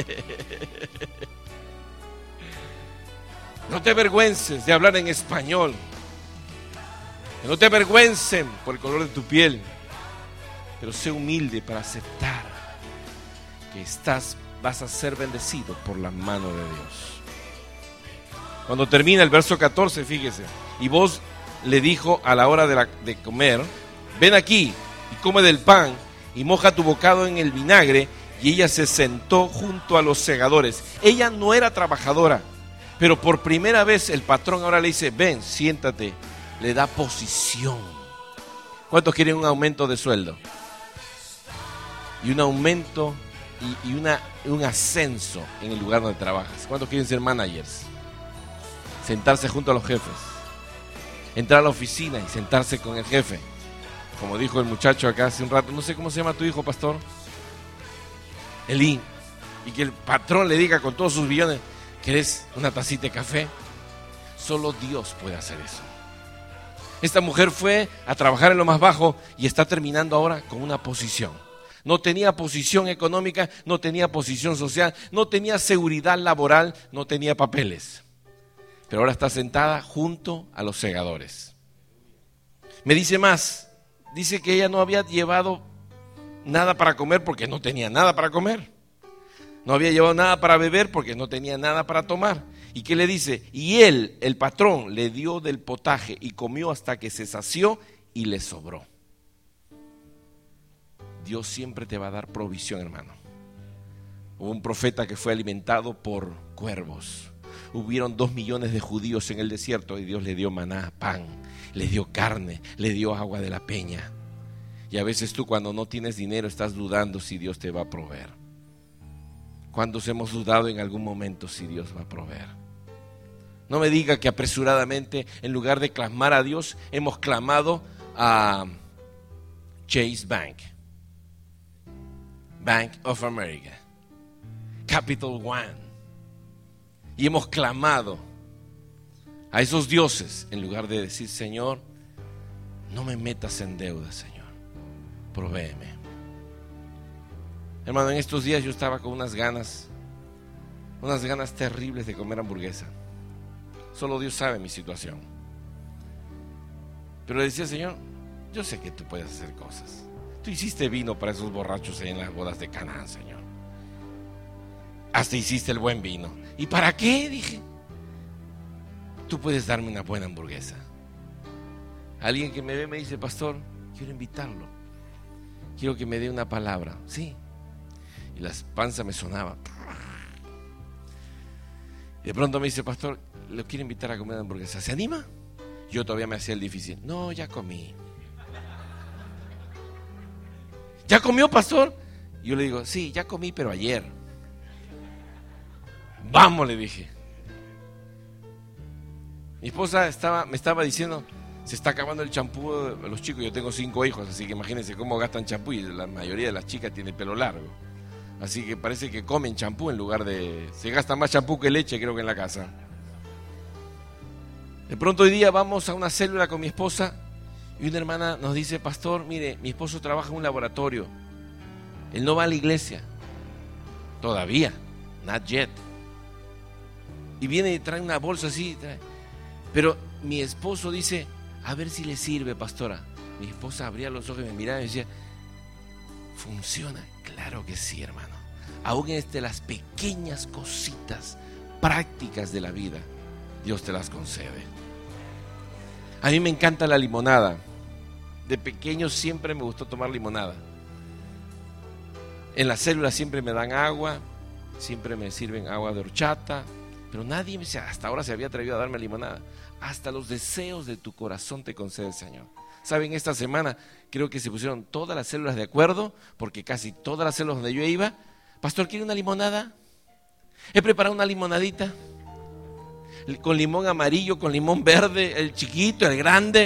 [SPEAKER 1] No te avergüences de hablar en español. Que no te avergüencen por el color de tu piel, pero sé humilde para aceptar que estás, vas a ser bendecido por la mano de Dios. Cuando termina el verso catorce, fíjese: y vos le dijo a la hora de, la, de comer: ven aquí y come del pan y moja tu bocado en el vinagre. Y ella se sentó junto a los segadores. Ella no era trabajadora, pero por primera vez el patrón ahora le dice: ven, siéntate. Le da posición. ¿Cuántos quieren un aumento de sueldo? Y un aumento y, y una, un ascenso en el lugar donde trabajas. ¿Cuántos quieren ser managers? Sentarse junto a los jefes, entrar a la oficina y sentarse con el jefe, como dijo el muchacho acá hace un rato. No sé cómo se llama tu hijo, pastor. Elín. Y que el patrón le diga con todos sus billones: ¿querés una tacita de café? Solo Dios puede hacer eso. Esta mujer fue a trabajar en lo más bajo y está terminando ahora con una posición. No tenía posición económica, no tenía posición social, no tenía seguridad laboral, no tenía papeles. Pero ahora está sentada junto a los segadores. Me dice más, dice que ella no había llevado nada para comer porque no tenía nada para comer. No había llevado nada para beber porque no tenía nada para tomar. ¿Y qué le dice? Y él, el patrón, le dio del potaje y comió hasta que se sació y le sobró. Dios siempre te va a dar provisión, hermano. Hubo un profeta que fue alimentado por cuervos. Hubieron dos millones de judíos en el desierto y Dios le dio maná, pan, le dio carne, le dio agua de la peña. Y a veces tú, cuando no tienes dinero, estás dudando si Dios te va a proveer. ¿Cuántos hemos dudado en algún momento si Dios va a proveer? No me diga que apresuradamente, en lugar de clamar a Dios, hemos clamado a Chase Bank, Bank of America, Capital One, y hemos clamado a esos dioses en lugar de decir: Señor, no me metas en deuda, Señor, provéeme. Hermano, en estos días yo estaba con unas ganas, unas ganas terribles de comer hamburguesa. Solo Dios sabe mi situación. Pero le decía: Señor, yo sé que tú puedes hacer cosas. Tú hiciste vino para esos borrachos ahí en las bodas de Canaán, Señor. Hasta hiciste el buen vino. ¿Y para qué? Dije: tú puedes darme una buena hamburguesa. Alguien que me ve me dice: pastor, quiero invitarlo, quiero que me dé una palabra. Sí. Y la panza me sonaba. Y de pronto me dice: pastor, lo quiero invitar a comer hamburguesa, ¿se anima? Yo todavía me hacía el difícil. No, ya comí. ¿Ya comió, pastor? Yo le digo: sí, ya comí, pero ayer. Vamos, le dije. Mi esposa estaba, me estaba diciendo: se está acabando el champú de los chicos. Yo tengo cinco hijos, así que imagínense cómo gastan champú. Y la mayoría de las chicas tiene pelo largo, así que parece que comen champú en lugar de... Se gasta más champú que leche, creo que en la casa. De pronto hoy día vamos a una célula con mi esposa y una hermana nos dice: pastor, mire, mi esposo trabaja en un laboratorio, él no va a la iglesia todavía, not yet. Y viene y trae una bolsa así, trae. Pero mi esposo dice: a ver si le sirve, pastora. Mi esposa abría los ojos y me miraba y decía: ¿funciona? Claro que sí, hermano. Aún en las pequeñas cositas prácticas de la vida, Dios te las concede. A mí me encanta la limonada. De pequeño siempre me gustó tomar limonada. En las células siempre me dan agua, siempre me sirven agua de horchata, pero nadie hasta ahora se había atrevido a darme limonada. Hasta los deseos de tu corazón te concede el Señor. Saben, esta semana creo que se pusieron todas las células de acuerdo, porque casi todas las células donde yo iba: pastor, ¿quiere una limonada? He preparado una limonadita con limón amarillo, con limón verde, el chiquito, el grande.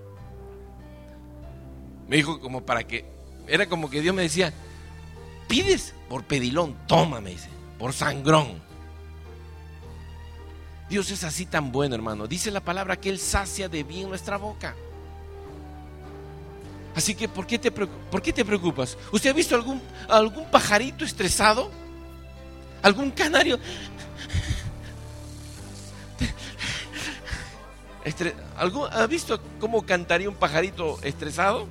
[SPEAKER 1] Me dijo como para que, era como que Dios me decía: pides por pedilón, toma, me dice, por sangrón. Dios es así tan bueno, hermano. Dice la palabra que Él sacia de bien nuestra boca. Así que ¿por qué te, por qué te preocupas? ¿Usted ha visto algún, algún pajarito estresado? ¿Algún canario? Estre, ¿algún, ¿Ha visto cómo cantaría un pajarito estresado?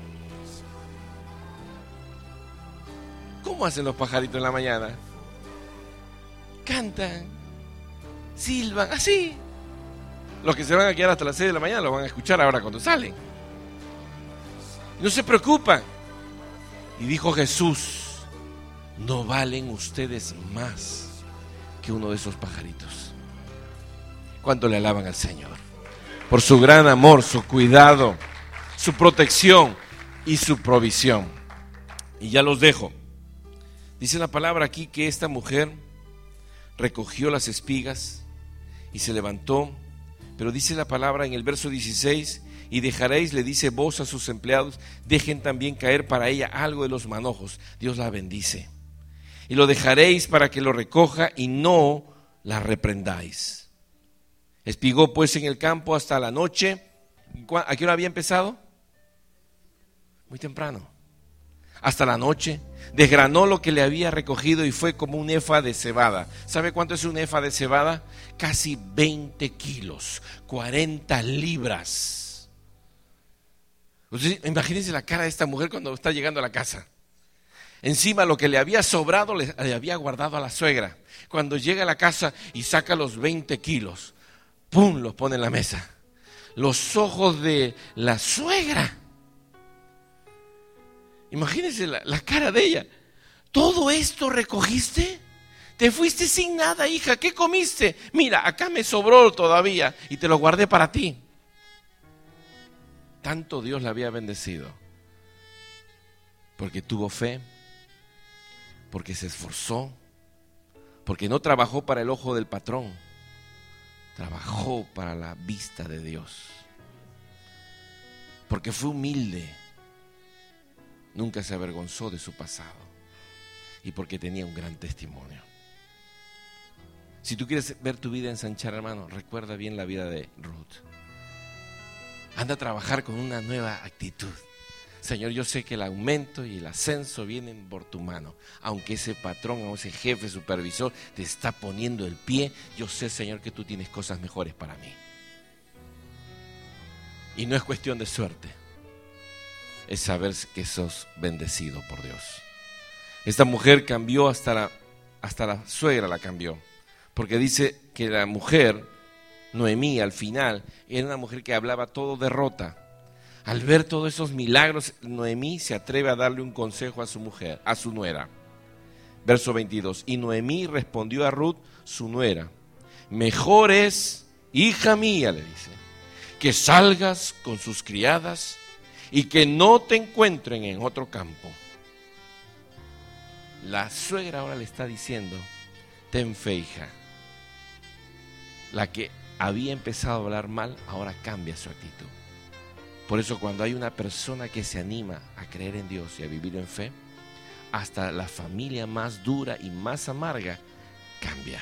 [SPEAKER 1] ¿Cómo hacen los pajaritos en la mañana? Cantan, silban, así. Los que se van a quedar hasta las seis de la mañana los van a escuchar ahora cuando salen. No se preocupan. Y dijo Jesús: no valen ustedes más que uno de esos pajaritos. ¿Cuánto le alaban al Señor? Por su gran amor, su cuidado, su protección y su provisión. Y ya los dejo. Dice la palabra aquí que esta mujer recogió las espigas y se levantó. Pero dice la palabra en el verso dieciséis: y dejaréis, le dice, vos a sus empleados, dejen también caer para ella algo de los manojos. Dios la bendice. Y lo dejaréis para que lo recoja y no la reprendáis. Espigó pues en el campo hasta la noche. ¿A qué hora había empezado? Muy temprano. Hasta la noche. Desgranó lo que le había recogido y fue como un efa de cebada. ¿Sabe cuánto es un efa de cebada? Casi veinte kilos, cuarenta libras. Entonces, imagínense la cara de esta mujer cuando está llegando a la casa. Encima lo que le había sobrado le, le había guardado a la suegra. Cuando llega a la casa y saca los veinte kilos, ¡pum!, los pone en la mesa. Los ojos de la suegra. Imagínense la, la cara de ella. ¿Todo esto recogiste? Te fuiste sin nada, hija. ¿Qué comiste? Mira, acá me sobró todavía y te lo guardé para ti. Tanto Dios la había bendecido porque tuvo fe, porque se esforzó, porque no trabajó para el ojo del patrón, trabajó para la vista de Dios, porque fue humilde, nunca se avergonzó de su pasado y porque tenía un gran testimonio. Si tú quieres ver tu vida ensanchar, hermano, recuerda bien la vida de Ruth. Anda a trabajar con una nueva actitud. Señor, yo sé que el aumento y el ascenso vienen por tu mano. Aunque ese patrón o ese jefe, supervisor, te está poniendo el pie, yo sé, Señor, que tú tienes cosas mejores para mí. Y no es cuestión de suerte, es saber que sos bendecido por Dios. Esta mujer cambió hasta la, hasta la suegra la cambió, porque dice que la mujer, Noemí, al final, era una mujer que hablaba todo derrota. Al ver todos esos milagros, Noemí se atreve a darle un consejo a su mujer, a su nuera. Verso veintidós, y Noemí respondió a Ruth, su nuera, mejor es, hija mía, le dice, que salgas con sus criadas y que no te encuentren en otro campo. La suegra ahora le está diciendo, ten fe, hija. La que había empezado a hablar mal, ahora cambia su actitud. Por eso cuando hay una persona que se anima a creer en Dios y a vivir en fe, hasta la familia más dura y más amarga cambia.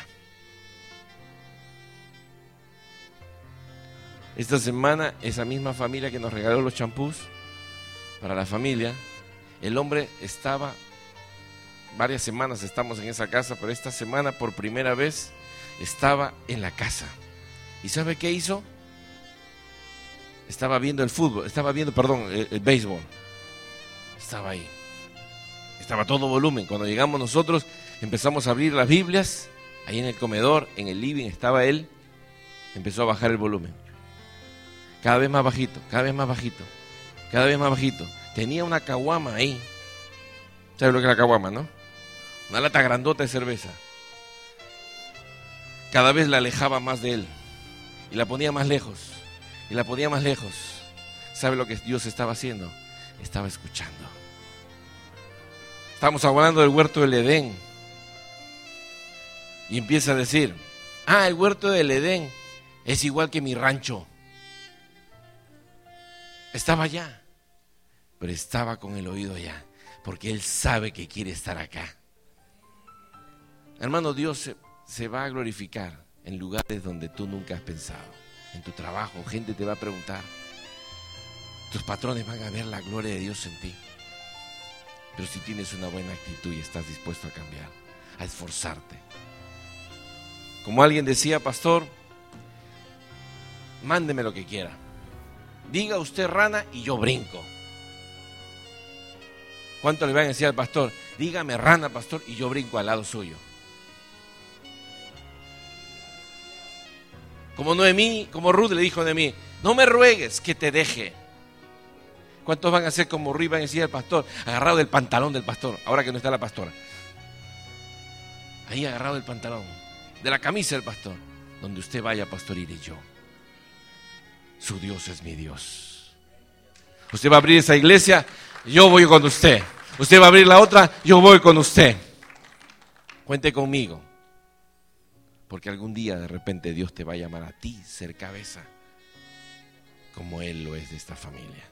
[SPEAKER 1] Esta semana, esa misma familia que nos regaló los champús para la familia, el hombre estaba, varias semanas estamos en esa casa, pero esta semana por primera vez estaba en la casa. ¿Y sabe qué hizo? Estaba viendo el fútbol, estaba viendo, perdón, el, el béisbol. Estaba ahí. Estaba a todo volumen. Cuando llegamos nosotros, empezamos a abrir las Biblias. Ahí en el comedor, en el living, estaba él. Empezó a bajar el volumen. Cada vez más bajito, cada vez más bajito, cada vez más bajito. Tenía una caguama ahí. ¿Sabes lo que es la caguama, no? Una lata grandota de cerveza. Cada vez la alejaba más de él. Y la ponía más lejos. Y la ponía más lejos. ¿Sabe lo que Dios estaba haciendo? Estaba escuchando. Estamos hablando del huerto del Edén. Y empieza a decir, ah, el huerto del Edén es igual que mi rancho. Estaba allá, pero estaba con el oído allá, porque Él sabe que quiere estar acá. Hermano, Dios se, se va a glorificar en lugares donde tú nunca has pensado. En tu trabajo, gente te va a preguntar. Tus patrones van a ver la gloria de Dios en ti. Pero si tienes una buena actitud y estás dispuesto a cambiar, a esforzarte. Como alguien decía, pastor, mándeme lo que quiera. Diga usted rana y yo brinco. ¿Cuánto le van a decir al pastor? Dígame rana, pastor, y yo brinco al lado suyo. Como Noemí, como Ruth le dijo a Noemí, no me ruegues que te deje. ¿Cuántos van a ser como Ruth y van a decir al pastor, agarrado del pantalón del pastor, ahora que no está la pastora? Ahí agarrado del pantalón, de la camisa del pastor, donde usted vaya, pastor, iré yo. Su Dios es mi Dios. Usted va a abrir esa iglesia, yo voy con usted. Usted va a abrir la otra, yo voy con usted. Cuente conmigo. Porque algún día de repente Dios te va a llamar a ti ser cabeza, como Él lo es de esta familia.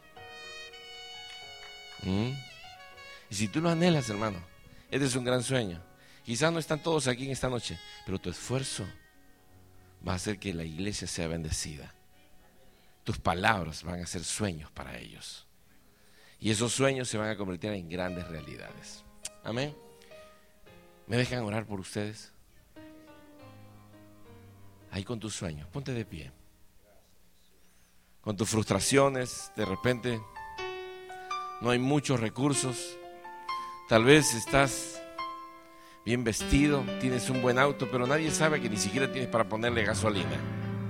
[SPEAKER 1] ¿Mm? Y si tú lo anhelas, hermano, este es un gran sueño. Quizás no están todos aquí en esta noche, pero tu esfuerzo va a hacer que la iglesia sea bendecida. Tus palabras van a ser sueños para ellos. Y esos sueños se van a convertir en grandes realidades. Amén. ¿Me dejan orar por ustedes? Ahí con tus sueños, ponte de pie. Con tus frustraciones, de repente no hay muchos recursos. Tal vez estás bien vestido, tienes un buen auto, pero nadie sabe que ni siquiera tienes para ponerle gasolina.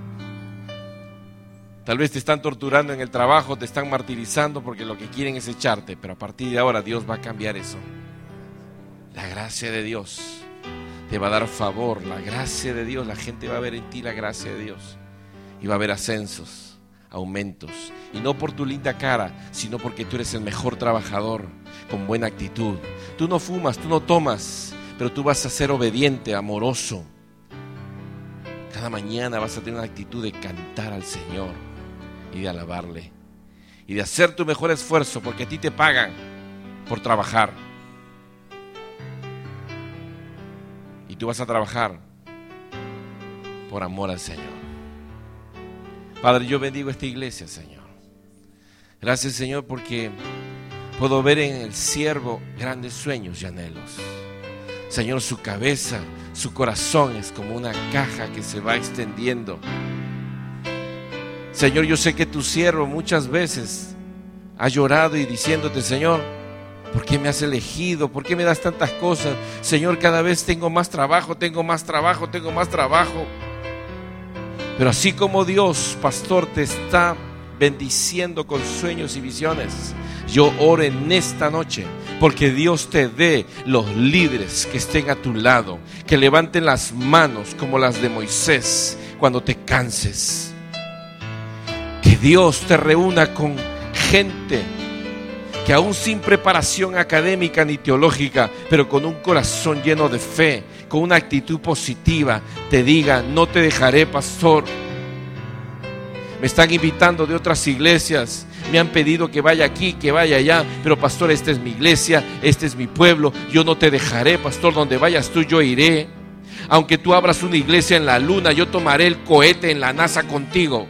[SPEAKER 1] Tal vez te están torturando en el trabajo, te están martirizando porque lo que quieren es echarte, pero a partir de ahora Dios va a cambiar eso. La gracia de Dios te va a dar favor, la gracia de Dios, la gente va a ver en ti la gracia de Dios y va a haber ascensos, aumentos, y no por tu linda cara, sino porque tú eres el mejor trabajador, con buena actitud. Tú no fumas, tú no tomas, pero tú vas a ser obediente, amoroso, Cada mañana vas a tener una actitud de cantar al Señor y de alabarle y de hacer tu mejor esfuerzo, porque a ti te pagan por trabajar. Y tú vas a trabajar por amor al Señor. Padre, yo bendigo esta iglesia, Señor. Gracias, Señor, porque puedo ver en el siervo grandes sueños y anhelos. Señor, su cabeza, su corazón es como una caja que se va extendiendo. Señor, yo sé que tu siervo muchas veces ha llorado y diciéndote: Señor, ¿por qué me has elegido? ¿Por qué me das tantas cosas? Señor, cada vez tengo más trabajo, tengo más trabajo, tengo más trabajo. Pero así como Dios, pastor, te está bendiciendo con sueños y visiones, yo oro en esta noche porque Dios te dé los líderes que estén a tu lado, que levanten las manos como las de Moisés cuando te canses. Que Dios te reúna con gente que aún sin preparación académica ni teológica, pero con un corazón lleno de fe, con una actitud positiva, te diga: no te dejaré, pastor. Me están invitando de otras iglesias, me han pedido que vaya aquí, que vaya allá, pero pastor, esta es mi iglesia, este es mi pueblo, yo no te dejaré, pastor, donde vayas tú yo iré. Aunque tú abras una iglesia en la luna, yo tomaré el cohete en la NASA contigo.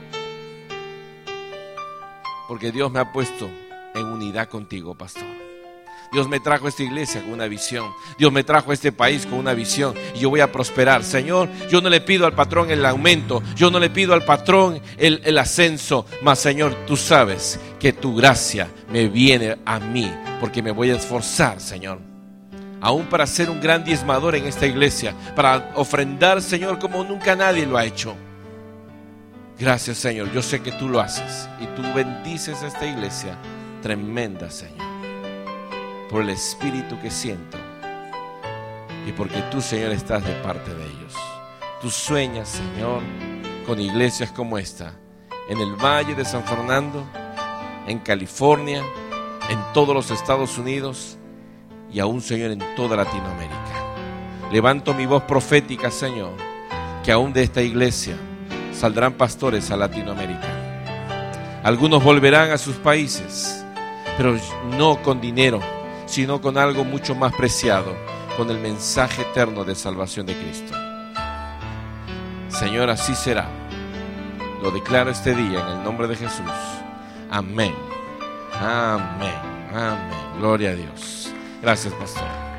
[SPEAKER 1] Porque Dios me ha puesto en unidad contigo, pastor. Dios me trajo a esta iglesia con una visión. Dios me trajo a este país con una visión. Y yo voy a prosperar. Señor, yo no le pido al patrón el aumento. Yo no le pido al patrón el, el ascenso. Mas, Señor, tú sabes que tu gracia me viene a mí, porque me voy a esforzar, Señor, aún para ser un gran diezmador en esta iglesia, para ofrendar, Señor, como nunca nadie lo ha hecho. Gracias, Señor. Yo sé que tú lo haces. Y tú bendices a esta iglesia tremenda, Señor, por el espíritu que siento y porque tú, Señor, estás de parte de ellos. Tú sueñas, Señor, con iglesias como esta, en el Valle de San Fernando, en California, en todos los Estados Unidos y aún, Señor, en toda Latinoamérica. Levanto mi voz profética, Señor, que aún de esta iglesia saldrán pastores a Latinoamérica. Algunos volverán a sus países, pero no con dinero, sino con algo mucho más preciado, con el mensaje eterno de salvación de Cristo. Señor, así será. Lo declaro este día en el nombre de Jesús. Amén. Amén. Amén. Gloria a Dios. Gracias, pastor.